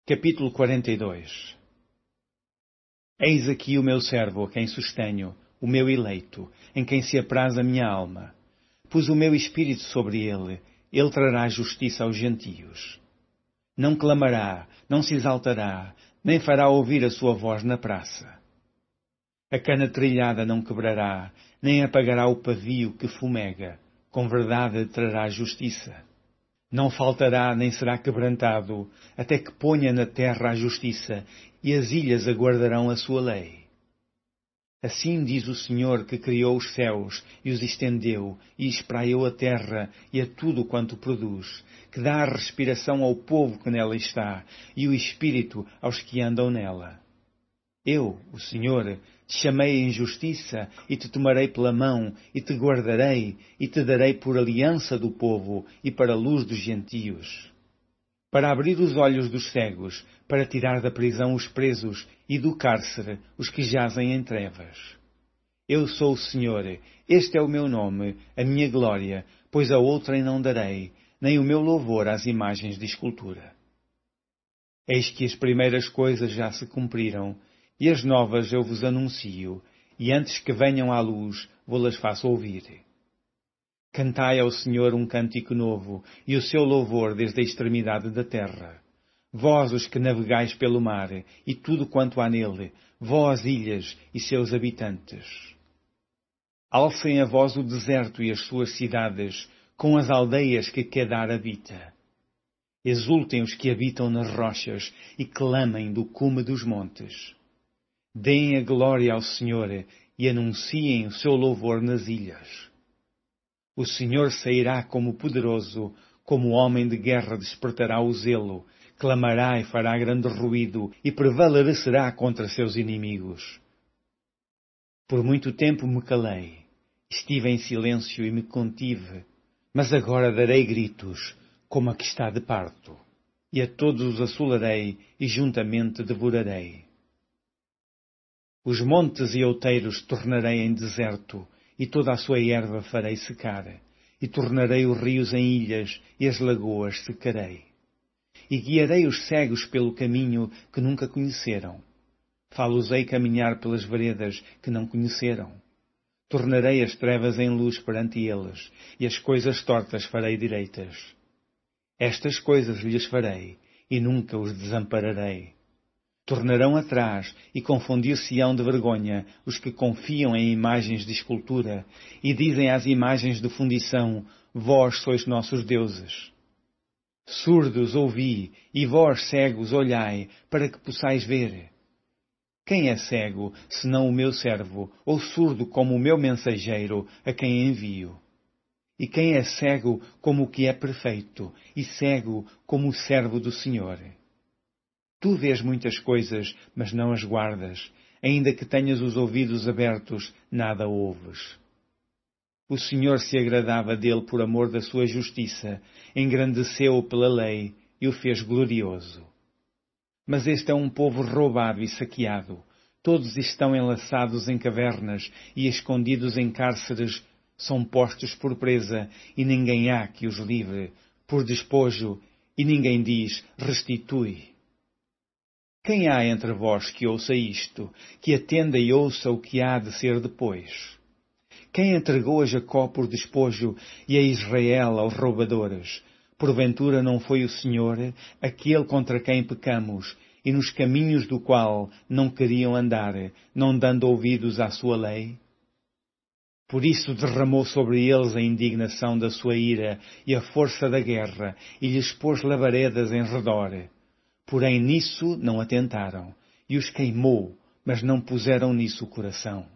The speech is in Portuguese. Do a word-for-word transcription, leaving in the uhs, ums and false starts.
Capítulo quarenta e dois. Eis aqui o meu servo, a quem sustenho, o meu eleito, em quem se apraz a minha alma. Pus o meu espírito sobre ele, ele trará justiça aos gentios. Não clamará, não se exaltará, nem fará ouvir a sua voz na praça. A cana trilhada não quebrará, nem apagará o pavio que fumega, com verdade trará justiça. Não faltará nem será quebrantado, até que ponha na terra a justiça, e as ilhas aguardarão a sua lei. Assim diz o Senhor que criou os céus, e os estendeu, e espraiou a terra, e a tudo quanto produz, que dá a respiração ao povo que nela está, e o espírito aos que andam nela. Eu, o Senhor, te chamei em justiça, e te tomarei pela mão, e te guardarei, e te darei por aliança do povo, e para a luz dos gentios. Para abrir os olhos dos cegos, para tirar da prisão os presos, e do cárcere os que jazem em trevas. Eu sou o Senhor, este é o meu nome, a minha glória, pois a outrem não darei, nem o meu louvor às imagens de escultura. Eis que as primeiras coisas já se cumpriram, e as novas eu vos anuncio, e antes que venham à luz, vou-las faço ouvir. Cantai ao Senhor um cântico novo, e o seu louvor desde a extremidade da terra. Vós os que navegais pelo mar, e tudo quanto há nele, vós ilhas e seus habitantes. Alcem a vós o deserto e as suas cidades, com as aldeias que Quedar habita. Exultem os que habitam nas rochas, e clamem do cume dos montes. Deem a glória ao Senhor e anunciem o seu louvor nas ilhas. O Senhor sairá como poderoso, como homem de guerra despertará o zelo, clamará e fará grande ruído e prevalecerá contra seus inimigos. Por muito tempo me calei, estive em silêncio e me contive, mas agora darei gritos, como a que está de parto, e a todos os assolarei e juntamente devorarei. Os montes e outeiros tornarei em deserto, e toda a sua erva farei secar, e tornarei os rios em ilhas, e as lagoas secarei. E guiarei os cegos pelo caminho que nunca conheceram. Fá-los-ei caminhar pelas veredas que não conheceram. Tornarei as trevas em luz perante eles, e as coisas tortas farei direitas. Estas coisas lhes farei, e nunca os desampararei. Tornarão atrás e confundir-se-ão de vergonha os que confiam em imagens de escultura e dizem às imagens de fundição, vós sois nossos deuses. Surdos ouvi, e vós cegos olhai, para que possais ver. Quem é cego, senão o meu servo, ou surdo como o meu mensageiro, a quem envio? E quem é cego como o que é perfeito, e cego como o servo do Senhor? Tu vês muitas coisas, mas não as guardas. Ainda que tenhas os ouvidos abertos, nada ouves. O Senhor se agradava dele por amor da sua justiça, engrandeceu-o pela lei e o fez glorioso. Mas este é um povo roubado e saqueado. Todos estão enlaçados em cavernas e escondidos em cárceres, são postos por presa e ninguém há que os livre, por despojo, e ninguém diz, restitui. Quem há entre vós que ouça isto, que atenda e ouça o que há de ser depois? Quem entregou a Jacó por despojo e a Israel aos roubadores? Porventura não foi o Senhor, aquele contra quem pecamos, e nos caminhos do qual não queriam andar, não dando ouvidos à sua lei? Por isso derramou sobre eles a indignação da sua ira e a força da guerra, e lhes pôs labaredas em redor. Porém nisso não atentaram, e os queimou, mas não puseram nisso o coração.